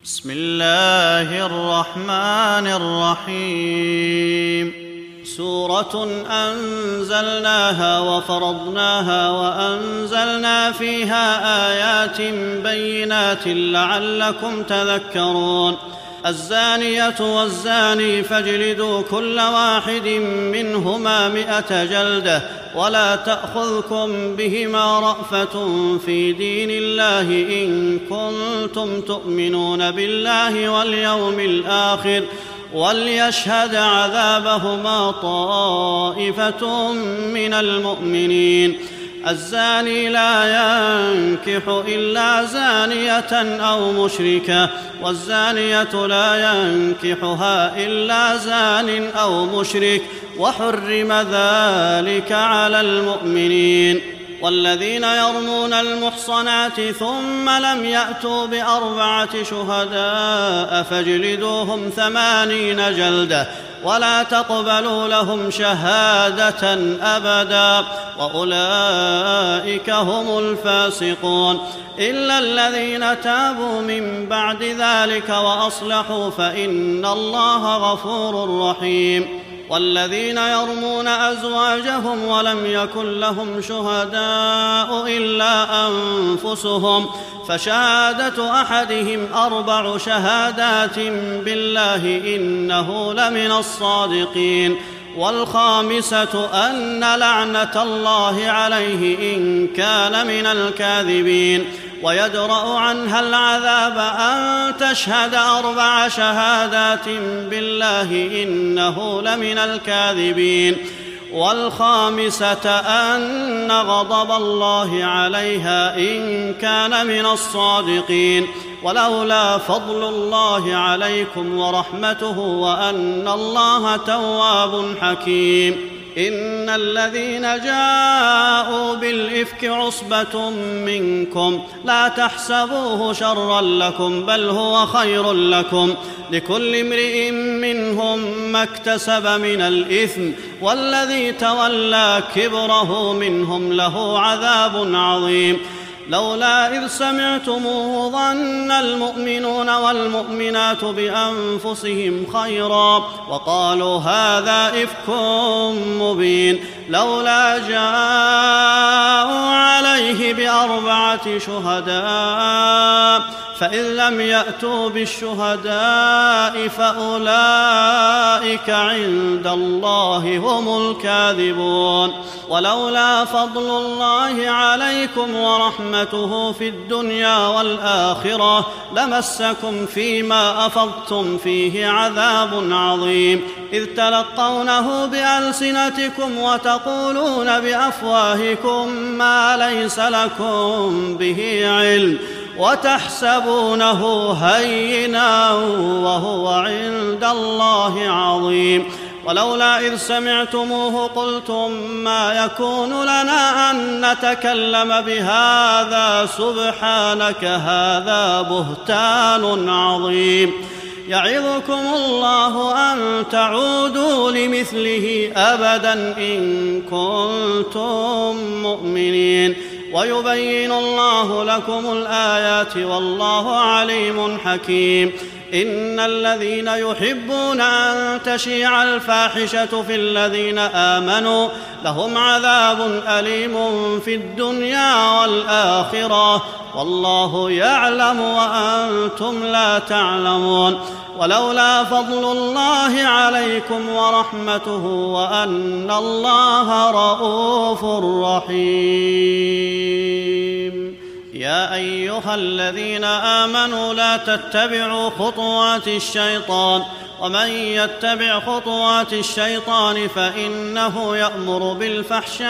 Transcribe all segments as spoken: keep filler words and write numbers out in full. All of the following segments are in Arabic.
بسم الله الرحمن الرحيم. سورة أنزلناها وفرضناها وأنزلنا فيها آيات بينات لعلكم تذكرون. الزانية والزاني فاجلدوا كل واحد منهما مئة جلدة ولا تأخذكم بهما رأفة في دين الله إن كنتم تؤمنون بالله واليوم الآخر وليشهد عذابهما طائفة من المؤمنين. الزاني لا ينكح إلا زانية أو مشركة والزانية لا ينكحها إلا زان أو مشرك وحرم ذلك على المؤمنين. والذين يرمون المحصنات ثم لم يأتوا بأربعة شهداء فاجلدوهم ثمانين جلدة ولا تقبلوا لهم شهادة أبدا وأولئك هم الفاسقون إلا الذين تابوا من بعد ذلك وأصلحوا فإن الله غفور رحيم. والذين يرمون أزواجهم ولم يكن لهم شهداء إلا أنفسهم فشهادة أحدهم أربع شهادات بالله إنه لمن الصادقين. والخامسة أن لعنة الله عليه إن كان من الكاذبين. ويدرأ عنها العذاب أن تشهد أربع شهادات بالله إنه لمن الكاذبين. والخامسة أن غضب الله عليها إن كان من الصادقين. ولولا فضل الله عليكم ورحمته وأن الله تواب حكيم. إن الذين جاءوا بالإفك عصبة منكم لا تحسبوه شرا لكم بل هو خير لكم لكل امرئ منهم ما اكتسب من الإثم والذي تولى كبره منهم له عذاب عظيم. لولا إذ سمعتموه ظن المؤمنون والمؤمنات بأنفسهم خيرا وقالوا هذا إفك مبين. لولا جاءوا عليه بأربعة شهداء فإن لم يأتوا بالشهداء فأولئك عند الله هم الكاذبون. ولولا فضل الله عليكم ورحمته في الدنيا والآخرة لمسكم فيما أفضتم فيه عذاب عظيم إذ تلقونه بألسنتكم وتقولون بأفواهكم ما ليس لكم به علم وتحسبونه هينا وهو عند الله عظيم. ولولا إذ سمعتموه قلتم ما يكون لنا أن نتكلم بهذا سبحانك هذا بهتان عظيم. يعظكم الله أن تعودوا لمثله أبدا إن كنتم مؤمنين ويبين الله لكم الآيات والله عليم حكيم. إن الذين يحبون أن تشيع الفاحشة في الذين آمنوا لهم عذاب أليم في الدنيا والآخرة والله يعلم وأنتم لا تعلمون. ولولا فضل الله عليكم ورحمته وأن الله رءوف رحيم. يا أيها الذين آمنوا لا تتبعوا خطوات الشيطان ومن يتبع خطوات الشيطان فإنه يأمر بالفحشاء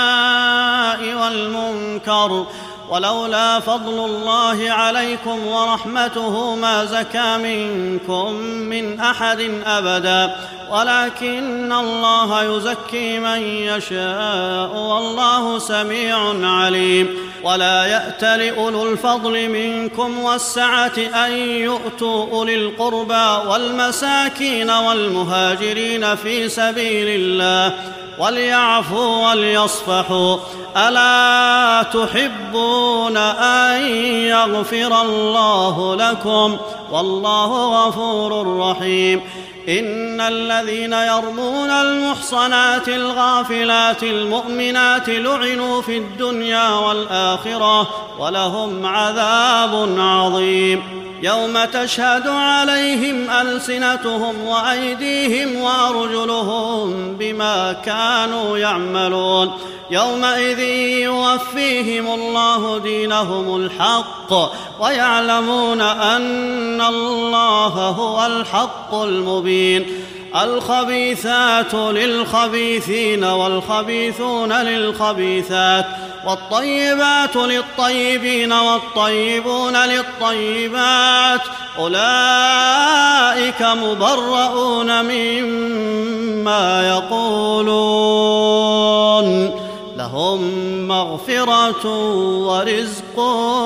والمنكر. ولولا فضل الله عليكم ورحمته ما زكى منكم من أحد أبدا ولكن الله يزكي من يشاء والله سميع عليم. ولا يأت لأولو الفضل منكم والسعة أن يؤتوا أولي القربى والمساكين والمهاجرين في سبيل الله وليعفوا وليصفحوا ألا تحبون أن يغفر الله لكم والله غفور رحيم إن الذين يرمون المحصنات الغافلات المؤمنات لعنوا في الدنيا والآخرة ولهم عذاب عظيم يوم تشهد عليهم ألسنتهم وأيديهم وأرجلهم بما كانوا يعملون يومئذ يوفيهم الله دينهم الحق ويعلمون أن الله هو الحق المبين الخبيثات للخبيثين والخبيثون للخبيثات والطيبات للطيبين والطيبون للطيبات أولئك مبرؤون مما يقولون لهم مغفرة ورزق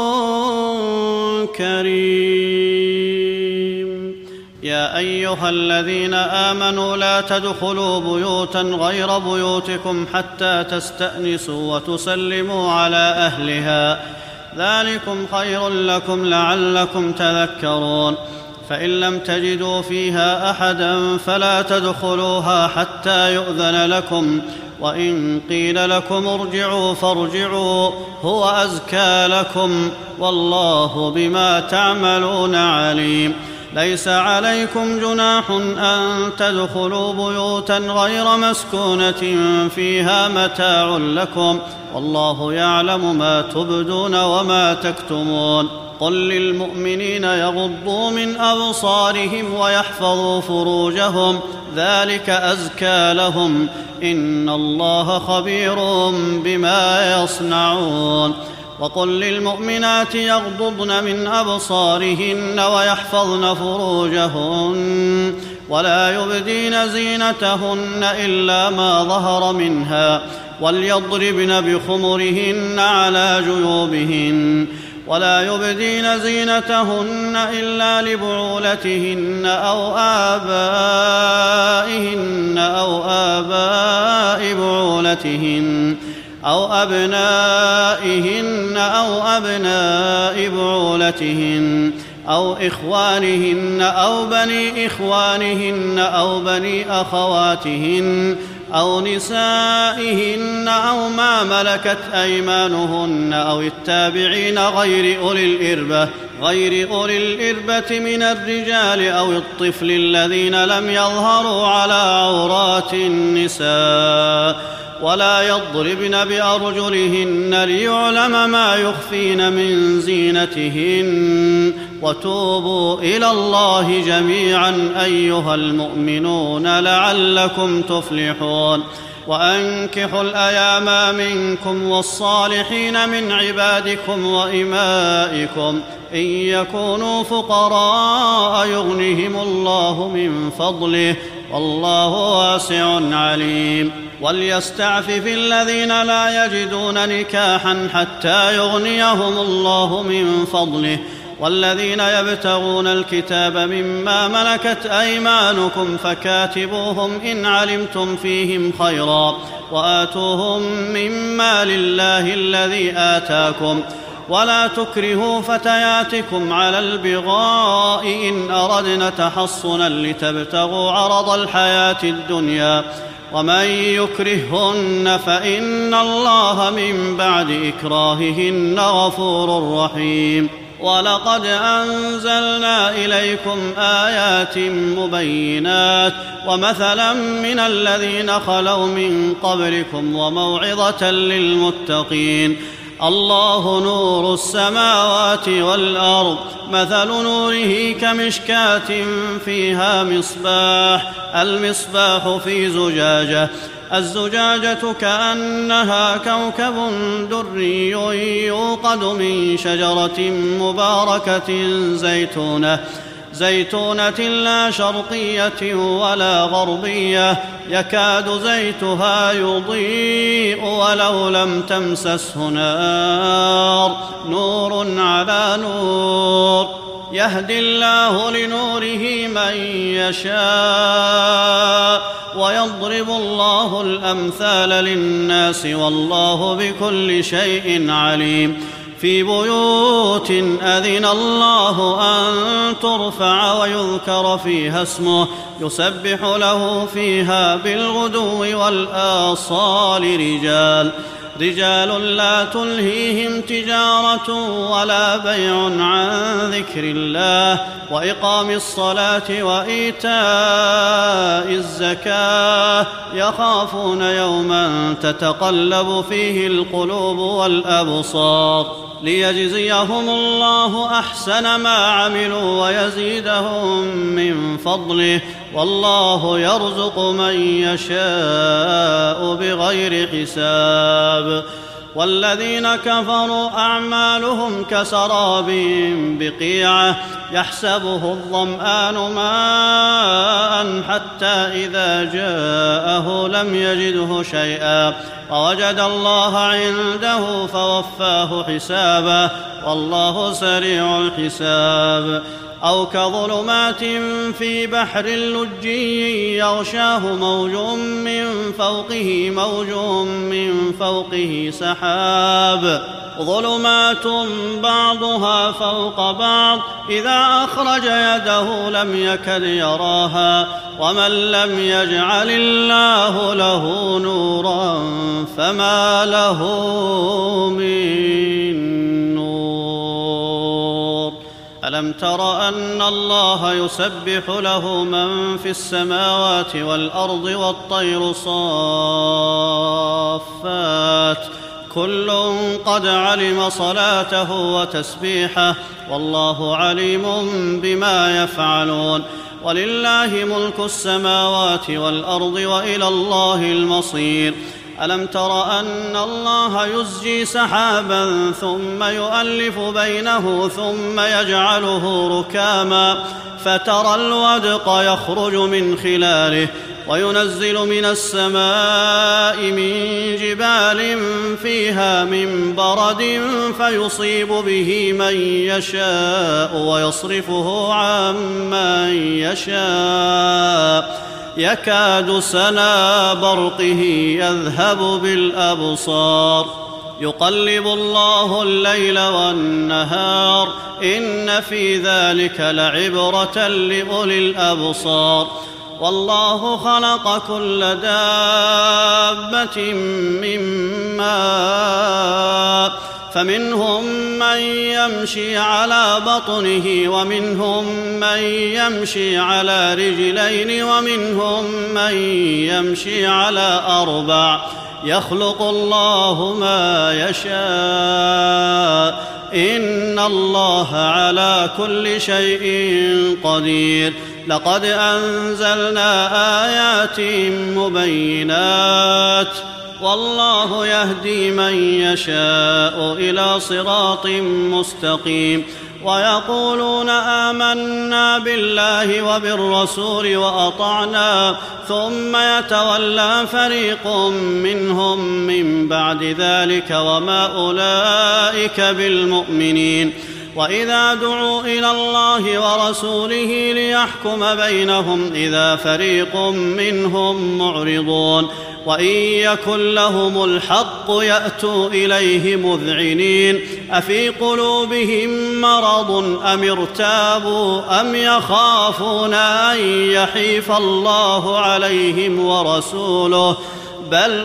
كريم يا أيها الذين آمنوا لا تدخلوا بيوتا غير بيوتكم حتى تستأنسوا وتسلموا على أهلها ذلكم خير لكم لعلكم تذكرون فإن لم تجدوا فيها أحدا فلا تدخلوها حتى يؤذن لكم وإن قيل لكم ارجعوا فارجعوا هو أزكى لكم والله بما تعملون عليم ليس عليكم جناح أن تدخلوا بيوتا غير مسكونة فيها متاع لكم والله يعلم ما تبدون وما تكتمون قل للمؤمنين يغضوا من أبصارهم ويحفظوا فروجهم ذلك أزكى لهم إن الله خبير بما يصنعون وقل للمؤمنات يغضضن من أبصارهن ويحفظن فروجهن ولا يبدين زينتهن إلا ما ظهر منها وليضربن بخمرهن على جيوبهن ولا يبدين زينتهن إلا لبعولتهن أو آبائهن أو آباء بعولتهن أو أبنائهن أو أبناء بعولتهن أو إخوانهن أو بني إخوانهن أو بني أخواتهن أو نسائهن أو ما ملكت أيمانهن أو التابعين غير أولي الإربة غير أولي الإربة من الرجال أو الطفل الذين لم يظهروا على عورات النساء ولا يضربن بأرجلهن ليعلم ما يخفين من زينتهن وتوبوا إلى الله جميعا أيها المؤمنون لعلكم تفلحون وأنكحوا الأيام منكم والصالحين من عبادكم وإمائكم إن يكونوا فقراء يغنهم الله من فضله والله واسع عليم وليستعفف الذين لا يجدون نكاحا حتى يغنيهم الله من فضله والذين يبتغون الكتاب مما ملكت أيمانكم فكاتبوهم إن علمتم فيهم خيرا وآتوهم مما لله الذي آتاكم ولا تكرهوا فتياتكم على البغاء إن أردنا تحصنا لتبتغوا عرض الحياة الدنيا ومن يكرههن فإن الله من بعد إكراههن غفور رحيم ولقد أنزلنا إليكم آيات مبينات ومثلا من الذين خلوا من قبلكم وموعظة للمتقين الله نور السماوات والأرض مثل نوره كمشكاة فيها مصباح المصباح في زجاجة الزجاجة كأنها كوكب دري يوقد من شجرة مباركة زيتونة زيتونة لا شرقية ولا غربية يكاد زيتها يضيء ولو لم تمسسه نار نور على نور يهدي الله لنوره من يشاء ويضرب الله الأمثال للناس والله بكل شيء عليم في بيوت أذن الله أن ترفع ويذكر فيها اسمه يسبح له فيها بالغدو والآصال رجال رجال لا تلهيهم تجارة ولا بيع عن ذكر الله وإقام الصلاة وإيتاء الزكاة يخافون يوما تتقلب فيه القلوب والأبصار ليجزيهم الله أحسن ما عملوا ويزيدهم من فضله والله يرزق من يشاء بغير حساب والذين كفروا أعمالهم كسراب بقيعة يحسبه الظمآن ماء حتى إذا جاءه لم يجده شيئا ووجد الله عنده فوفاه حسابه والله سريع الحساب أو كظلمات في بحر لجي يغشاه موج من فوقه موج من فوقه سحاب ظلمات بعضها فوق بعض إذا أخرج يده لم يكد يراها ومن لم يجعل الله له نورا فما له من نور ألم تر أن الله يسبح له من في السماوات والأرض والطير صافات كل قد علم صلاته وتسبيحه والله عليم بما يفعلون ولله ملك السماوات والأرض وإلى الله المصير ألم تر أن الله يزجي سحابا ثم يؤلف بينه ثم يجعله ركاما فترى الودق يخرج من خلاله وينزل من السماء من جبال فيها من برد فيصيب به من يشاء ويصرفه عن من يشاء يكاد سنا برقه يذهب بالأبصار يقلب الله الليل والنهار إن في ذلك لعبرة لأولي الأبصار والله خلق كل دابة من ماء فمنهم من يمشي على بطنه ومنهم من يمشي على رجلين ومنهم من يمشي على أربع يخلق الله ما يشاء إن الله على كل شيء قدير لقد أنزلنا آيات مبينات والله يهدي من يشاء إلى صراط مستقيم ويقولون آمنا بالله وبالرسول وأطعنا ثم يتولى فريق منهم من بعد ذلك وما أولئك بالمؤمنين وإذا دعوا إلى الله ورسوله ليحكم بينهم إذا فريق منهم معرضون وإن يكن لهم الحق يأتوا إليه مذعنين أفي قلوبهم مرض أم ارتابوا أم يخافون أن يحيف الله عليهم ورسوله بل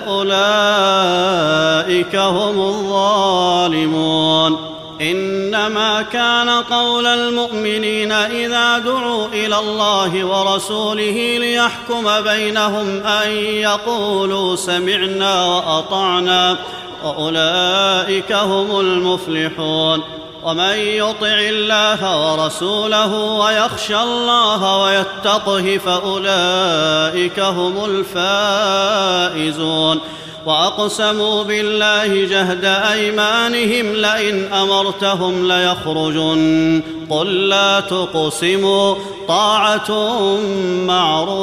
أولئك هم الظالمون إنما كان قول المؤمنين إذا دعوا إلى الله ورسوله ليحكم بينهم أن يقولوا سمعنا وأطعنا وأولئك هم المفلحون ومن يطع الله ورسوله ويخشى الله ويتقه فأولئك هم الفائزون وأقسموا بالله جهد أيمانهم لئن أمرتهم ليخرجن قل لا تقسموا طاعة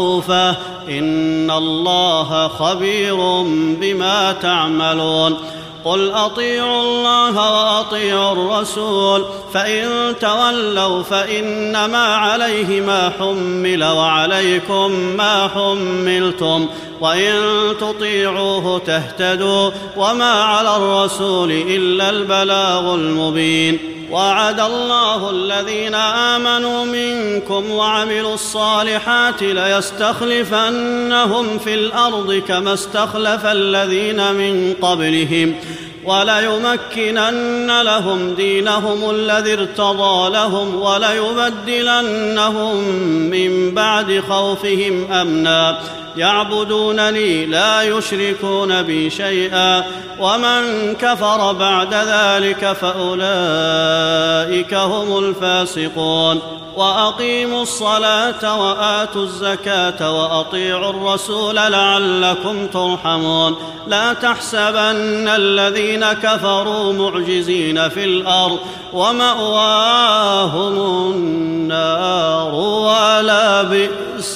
معروفة إن الله خبير بما تعملون قل أطيعوا الله وأطيعوا الرسول فإن تولوا فإنما عليه ما حمل وعليكم ما حملتم وإن تطيعوه تهتدوا وما على الرسول إلا البلاغ المبين. وعد الله الذين آمنوا منكم وعملوا الصالحات ليستخلفنهم في الأرض كما استخلف الذين من قبلهم وليمكنن لهم دينهم الذي ارتضى لهم وليبدلنهم من بعد خوفهم أمنا يعبدونني لا يشركون بي شيئا ومن كفر بعد ذلك فأولئك هم الفاسقون. وأقيموا الصلاة وآتوا الزكاة وأطيعوا الرسول لعلكم ترحمون. لا تحسبن الذين كفروا معجزين في الأرض ومأواهم النار ولا بئس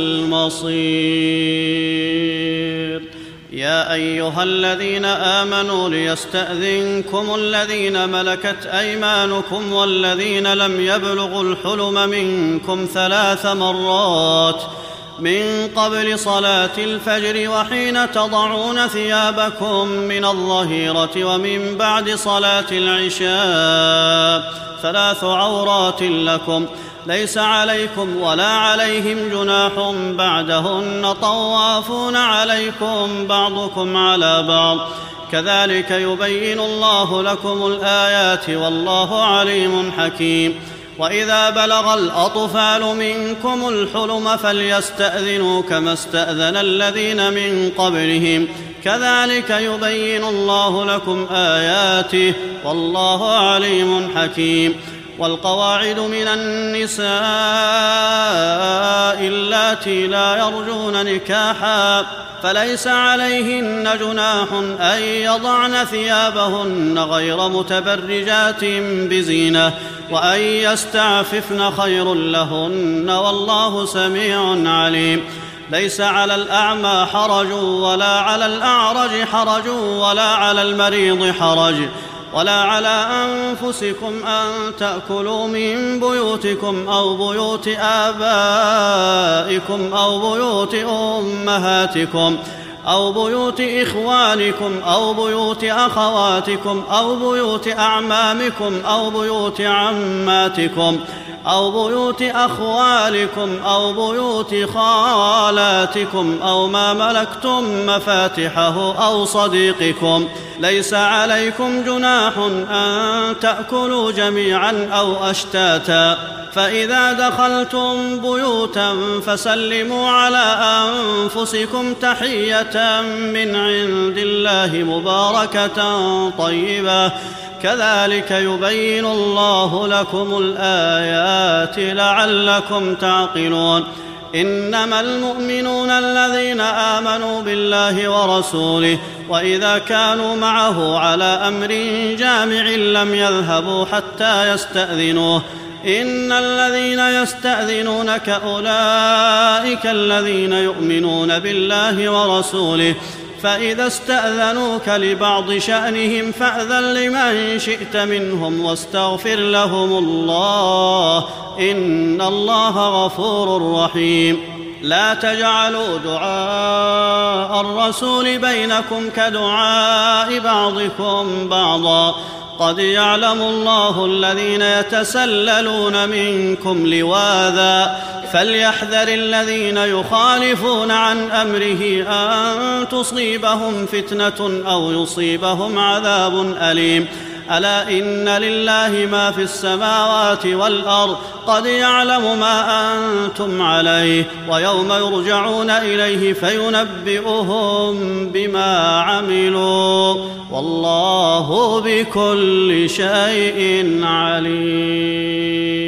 المصير. يا أيها الذين آمنوا ليستأذنكم الذين ملكت أيمانكم والذين لم يبلغوا الحلم منكم ثلاث مرات من قبل صلاة الفجر وحين تضعون ثيابكم من الظهيرة ومن بعد صلاة العشاء ثلاث عورات لكم ليس عليكم ولا عليهم جناح بعدهن طوافون عليكم بعضكم على بعض كذلك يبين الله لكم الآيات والله عليم حكيم. وإذا بلغ الأطفال منكم الحلم فليستأذنوا كما استأذن الذين من قبلهم كذلك يبين الله لكم آياته والله عليم حكيم. والقواعد من النساء اللاتي لا يرجون نكاحا فليس عليهن جناح أن يضعن ثيابهن غير متبرجات بزينة وأن يستعففن خير لهن والله سميع عليم. ليس على الأعمى حرج ولا على الأعرج حرج ولا على المريض حرج ولا على أنفسكم أن تأكلوا من بيوتكم أو بيوت آبائكم أو بيوت أمهاتكم أو بيوت إخوانكم أو بيوت أخواتكم أو بيوت أعمامكم أو بيوت عماتكم أو بيوت أخوالكم أو بيوت خالاتكم أو ما ملكتم مفاتحه أو صديقكم. ليس عليكم جناح أن تأكلوا جميعا أو أشتاتا فإذا دخلتم بيوتا فسلموا على أنفسكم تحية من عند الله مباركة طيبة كذلك يبين الله لكم الآيات لعلكم تعقلون. إنما المؤمنون الذين آمنوا بالله ورسوله وإذا كانوا معه على أمر جامع لم يذهبوا حتى يستأذنوه إن الذين يستأذنونك أولئك الذين يؤمنون بالله ورسوله فإذا استأذنوك لبعض شأنهم فأذن لمن شئت منهم واستغفر لهم الله إن الله غفور رحيم. لا تجعلوا دعاء الرسول بينكم كدعاء بعضكم بعضا قد يعلم الله الذين يتسللون منكم لواذا فليحذر الذين يخالفون عن أمره أن تصيبهم فتنة أو يصيبهم عذاب أليم. ألا إن لله ما في السماوات والأرض قد يعلم ما أنتم عليه ويوم يرجعون إليه فينبئهم بما عملوا والله بكل شيء عليم.